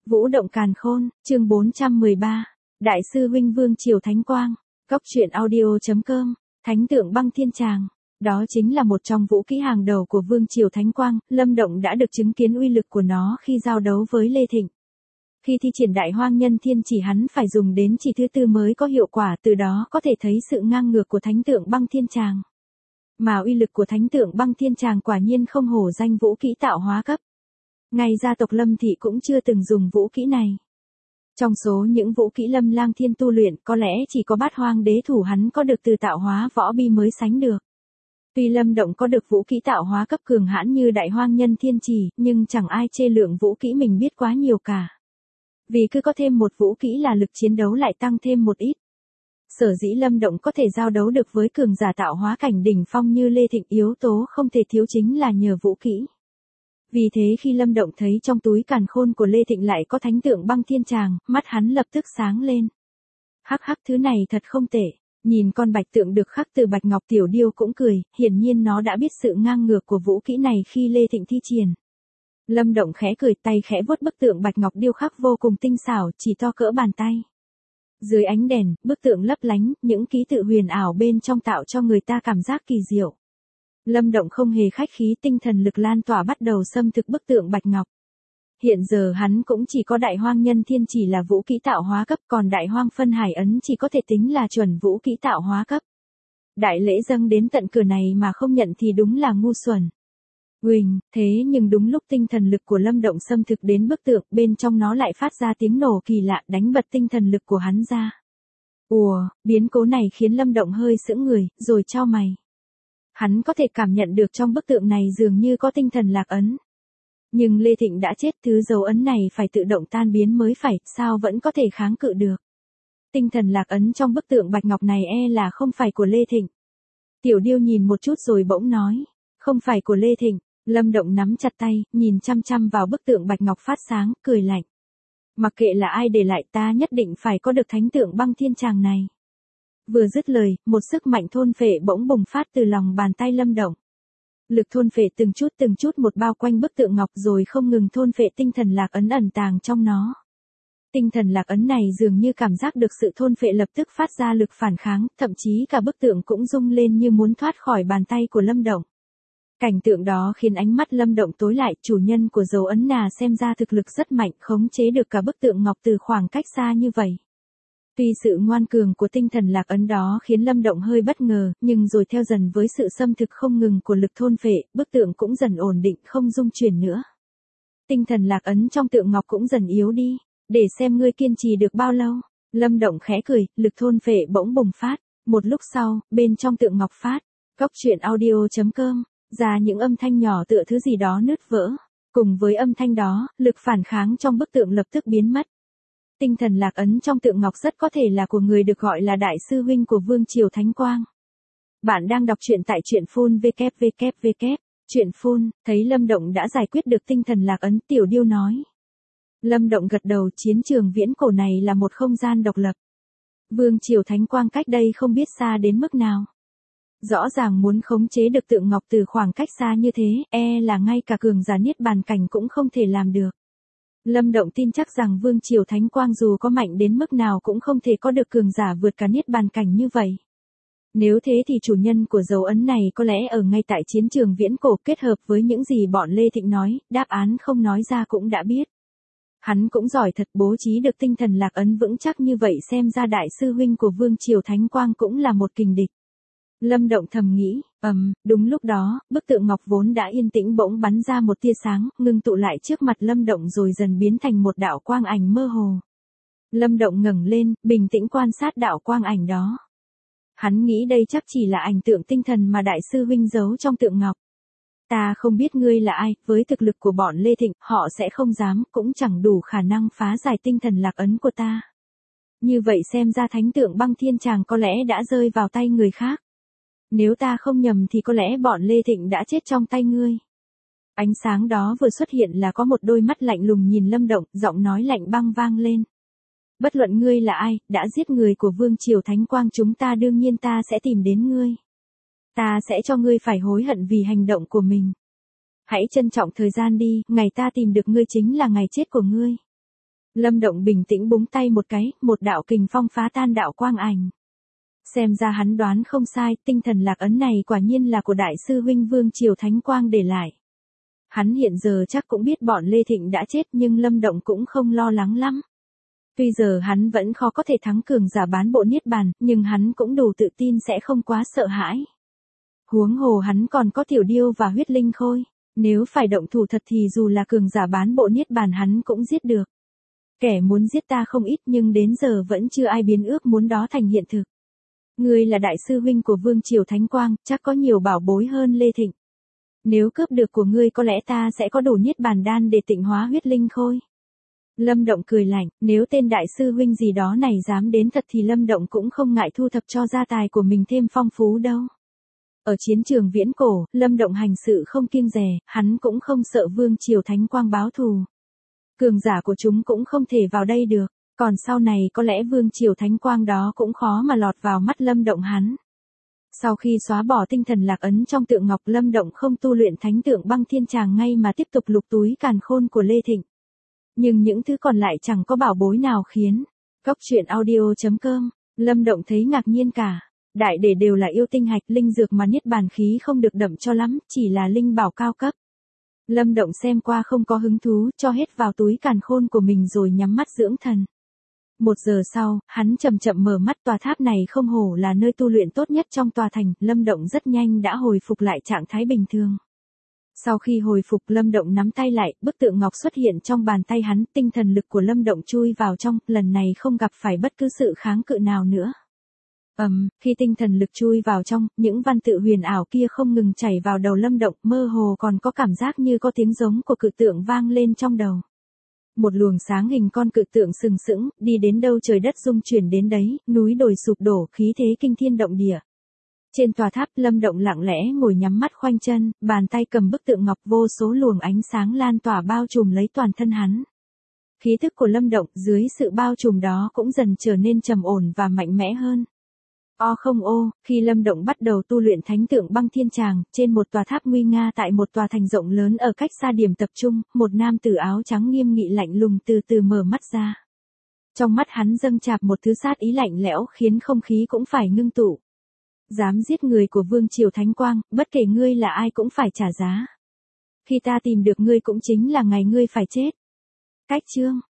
Vũ động càn khôn, chương 413. Đại sư huynh Vương Triều Thánh Quang. Góc truyện audio.com. Thánh tượng băng thiên tràng. Đó chính là một trong vũ kỹ hàng đầu của Vương Triều Thánh Quang. Lâm Động đã được chứng kiến uy lực của nó khi giao đấu với Lê Thịnh. Khi thi triển Đại Hoang Nhân Thiên chỉ, hắn phải dùng đến chỉ thứ tư mới có hiệu quả, từ đó có thể thấy sự ngang ngược của Thánh tượng băng thiên tràng. Mà uy lực của Thánh tượng băng thiên tràng quả nhiên không hổ danh vũ kỹ tạo hóa cấp. Ngay gia tộc Lâm Thị cũng chưa từng dùng vũ kỹ này. Trong số những vũ kỹ Lâm Lang Thiên tu luyện, có lẽ chỉ có Bát Hoang Đế thủ hắn có được từ tạo hóa võ bi mới sánh được. Tuy Lâm Động có được vũ kỹ tạo hóa cấp cường hãn như Đại Hoang Nhân Thiên chỉ, nhưng chẳng ai chê lượng vũ kỹ mình biết quá nhiều cả. Vì cứ có thêm một vũ kỹ là lực chiến đấu lại tăng thêm một ít. Sở dĩ Lâm Động có thể giao đấu được với cường giả tạo hóa cảnh đỉnh phong như Lê Thịnh, yếu tố không thể thiếu chính là nhờ vũ kỹ. Vì thế khi Lâm Động thấy trong túi càn khôn của Lê Thịnh lại có thánh tượng băng thiên tràng, mắt hắn lập tức sáng lên. Hắc hắc, thứ này thật không tệ. Nhìn con bạch tượng được khắc từ bạch ngọc, Tiểu Điêu cũng cười, hiển nhiên nó đã biết sự ngang ngược của vũ kỹ này khi Lê Thịnh thi triển. Lâm Động khẽ cười, tay khẽ vuốt bức tượng bạch ngọc điêu khắc vô cùng tinh xảo, chỉ to cỡ bàn tay. Dưới ánh đèn, bức tượng lấp lánh, những ký tự huyền ảo bên trong tạo cho người ta cảm giác kỳ diệu. Lâm Động không hề khách khí, tinh thần lực lan tỏa bắt đầu xâm thực bức tượng bạch ngọc. Hiện giờ hắn cũng chỉ có Đại Hoang Nhân Thiên chỉ là vũ kỹ tạo hóa cấp, còn Đại Hoang Phân Hải ấn chỉ có thể tính là chuẩn vũ kỹ tạo hóa cấp. Đại lễ dâng đến tận cửa này mà không nhận thì đúng là ngu xuẩn. Huỳnh, thế nhưng đúng lúc tinh thần lực của Lâm Động xâm thực đến bức tượng, bên trong nó lại phát ra tiếng nổ kỳ lạ, đánh bật tinh thần lực của hắn ra. Ùa, biến cố này khiến Lâm Động hơi sững người, rồi chau mày. Hắn có thể cảm nhận được trong bức tượng này dường như có tinh thần lạc ấn. Nhưng Lê Thịnh đã chết, thứ dấu ấn này phải tự động tan biến mới phải, sao vẫn có thể kháng cự được. Tinh thần lạc ấn trong bức tượng bạch ngọc này là không phải của Lê Thịnh. Tiểu Điêu nhìn một chút rồi bỗng nói, không phải của Lê Thịnh. Lâm Động nắm chặt tay, nhìn chăm chăm vào bức tượng bạch ngọc phát sáng, cười lạnh. Mặc kệ là ai để lại, ta nhất định phải có được thánh tượng băng thiên tràng này. Vừa dứt lời, một sức mạnh thôn phệ bỗng bùng phát từ lòng bàn tay Lâm Động. Lực thôn phệ từng chút một bao quanh bức tượng ngọc rồi không ngừng thôn phệ tinh thần lạc ấn ẩn tàng trong nó. Tinh thần lạc ấn này dường như cảm giác được sự thôn phệ lập tức phát ra lực phản kháng, thậm chí cả bức tượng cũng rung lên như muốn thoát khỏi bàn tay của Lâm Động. Cảnh tượng đó khiến ánh mắt Lâm Động tối lại, chủ nhân của dấu ấn nà xem ra thực lực rất mạnh, khống chế được cả bức tượng ngọc từ khoảng cách xa như vậy. Tuy sự ngoan cường của tinh thần lạc ấn đó khiến Lâm Động hơi bất ngờ, nhưng rồi theo dần với sự xâm thực không ngừng của lực thôn phệ, bức tượng cũng dần ổn định, không rung chuyển nữa. Tinh thần lạc ấn trong tượng ngọc cũng dần yếu đi, để xem ngươi kiên trì được bao lâu. Lâm Động khẽ cười, lực thôn phệ bỗng bùng phát. Một lúc sau, bên trong tượng ngọc phát, góc truyện audio.com, ra những âm thanh nhỏ tựa thứ gì đó nứt vỡ. Cùng với âm thanh đó, lực phản kháng trong bức tượng lập tức biến mất. Tinh thần lạc ấn trong tượng ngọc rất có thể là của người được gọi là đại sư huynh của Vương Triều Thánh Quang. Bạn đang đọc truyện tại truyện phun www. Truyện phun, thấy Lâm Động đã giải quyết được tinh thần lạc ấn, Tiểu Điêu nói. Lâm Động gật đầu, chiến trường viễn cổ này là một không gian độc lập. Vương Triều Thánh Quang cách đây không biết xa đến mức nào. Rõ ràng muốn khống chế được tượng ngọc từ khoảng cách xa như thế, là ngay cả cường giả niết bàn cảnh cũng không thể làm được. Lâm Động tin chắc rằng Vương Triều Thánh Quang dù có mạnh đến mức nào cũng không thể có được cường giả vượt cả niết bàn cảnh như vậy. Nếu thế thì chủ nhân của dấu ấn này có lẽ ở ngay tại chiến trường viễn cổ, kết hợp với những gì bọn Lê Thịnh nói, đáp án không nói ra cũng đã biết. Hắn cũng giỏi thật, bố trí được tinh thần lạc ấn vững chắc như vậy, xem ra đại sư huynh của Vương Triều Thánh Quang cũng là một kình địch. Lâm Động thầm nghĩ, đúng lúc đó, bức tượng ngọc vốn đã yên tĩnh bỗng bắn ra một tia sáng, ngưng tụ lại trước mặt Lâm Động rồi dần biến thành một đạo quang ảnh mơ hồ. Lâm Động ngẩng lên, bình tĩnh quan sát đạo quang ảnh đó. Hắn nghĩ đây chắc chỉ là ảnh tượng tinh thần mà đại sư huynh giấu trong tượng ngọc. Ta không biết ngươi là ai, với thực lực của bọn Lê Thịnh, họ sẽ không dám, cũng chẳng đủ khả năng phá giải tinh thần lạc ấn của ta. Như vậy xem ra thánh tượng băng thiên tràng có lẽ đã rơi vào tay người khác. Nếu ta không nhầm thì có lẽ bọn Lê Thịnh đã chết trong tay ngươi. Ánh sáng đó vừa xuất hiện là có một đôi mắt lạnh lùng nhìn Lâm Động, giọng nói lạnh băng vang lên. Bất luận ngươi là ai, đã giết người của Vương Triều Thánh Quang chúng ta, đương nhiên ta sẽ tìm đến ngươi. Ta sẽ cho ngươi phải hối hận vì hành động của mình. Hãy trân trọng thời gian đi, ngày ta tìm được ngươi chính là ngày chết của ngươi. Lâm Động bình tĩnh búng tay một cái, một đạo kình phong phá tan đạo quang ảnh. Xem ra hắn đoán không sai, tinh thần lạc ấn này quả nhiên là của đại sư huynh Vương Triều Thánh Quang để lại. Hắn hiện giờ chắc cũng biết bọn Lê Thịnh đã chết nhưng Lâm Động cũng không lo lắng lắm. Tuy giờ hắn vẫn khó có thể thắng cường giả bán bộ niết bàn, nhưng hắn cũng đủ tự tin sẽ không quá sợ hãi. Huống hồ hắn còn có tiểu điêu và huyết linh khôi, nếu phải động thủ thật thì dù là cường giả bán bộ niết bàn hắn cũng giết được. Kẻ muốn giết ta không ít nhưng đến giờ vẫn chưa ai biến ước muốn đó thành hiện thực. Ngươi là đại sư huynh của Vương Triều Thánh Quang, chắc có nhiều bảo bối hơn Lê Thịnh. Nếu cướp được của ngươi có lẽ ta sẽ có đủ niết bàn đan để tịnh hóa huyết linh khôi. Lâm Động cười lạnh, nếu tên đại sư huynh gì đó này dám đến thật thì Lâm Động cũng không ngại thu thập cho gia tài của mình thêm phong phú đâu. Ở chiến trường viễn cổ, Lâm Động hành sự không kiêng dè, hắn cũng không sợ Vương Triều Thánh Quang báo thù. Cường giả của chúng cũng không thể vào đây được, còn sau này có lẽ Vương Triều Thánh Quang đó cũng khó mà lọt vào mắt Lâm Động hắn. Sau khi xóa bỏ tinh thần lạc ấn trong tượng ngọc, Lâm Động không tu luyện thánh tượng băng thiên tràng ngay mà tiếp tục lục túi càn khôn của Lê Thịnh. Nhưng những thứ còn lại chẳng có bảo bối nào khiến. Cốc truyện audio.com, Lâm Động thấy ngạc nhiên cả. Đại để đều là yêu tinh hạch linh dược mà niết bàn khí không được đậm cho lắm, chỉ là linh bảo cao cấp. Lâm Động xem qua không có hứng thú, cho hết vào túi càn khôn của mình rồi nhắm mắt dưỡng thần. 1 giờ sau, hắn chậm chậm mở mắt, tòa tháp này không hổ là nơi tu luyện tốt nhất trong tòa thành, Lâm Động rất nhanh đã hồi phục lại trạng thái bình thường. Sau khi hồi phục, Lâm Động nắm tay lại, bức tượng ngọc xuất hiện trong bàn tay hắn, tinh thần lực của Lâm Động chui vào trong, lần này không gặp phải bất cứ sự kháng cự nào nữa. Khi tinh thần lực chui vào trong, những văn tự huyền ảo kia không ngừng chảy vào đầu Lâm Động, mơ hồ còn có cảm giác như có tiếng giống của cự tượng vang lên trong đầu. Một luồng sáng hình con cự tượng sừng sững, đi đến đâu trời đất rung chuyển đến đấy, núi đồi sụp đổ, khí thế kinh thiên động địa. Trên tòa tháp, Lâm Động lặng lẽ ngồi nhắm mắt khoanh chân, bàn tay cầm bức tượng ngọc, vô số luồng ánh sáng lan tỏa bao trùm lấy toàn thân hắn. Khí thức của Lâm Động dưới sự bao trùm đó cũng dần trở nên trầm ổn và mạnh mẽ hơn. Khi Lâm Động bắt đầu tu luyện thánh tượng băng thiên tràng, trên một tòa tháp nguy nga tại một tòa thành rộng lớn ở cách xa điểm tập trung, một nam tử áo trắng nghiêm nghị lạnh lùng từ từ mở mắt ra. Trong mắt hắn dâng trào một thứ sát ý lạnh lẽo khiến không khí cũng phải ngưng tụ. Dám giết người của Vương Triều Thánh Quang, bất kể ngươi là ai cũng phải trả giá. Khi ta tìm được ngươi cũng chính là ngày ngươi phải chết. Cách chương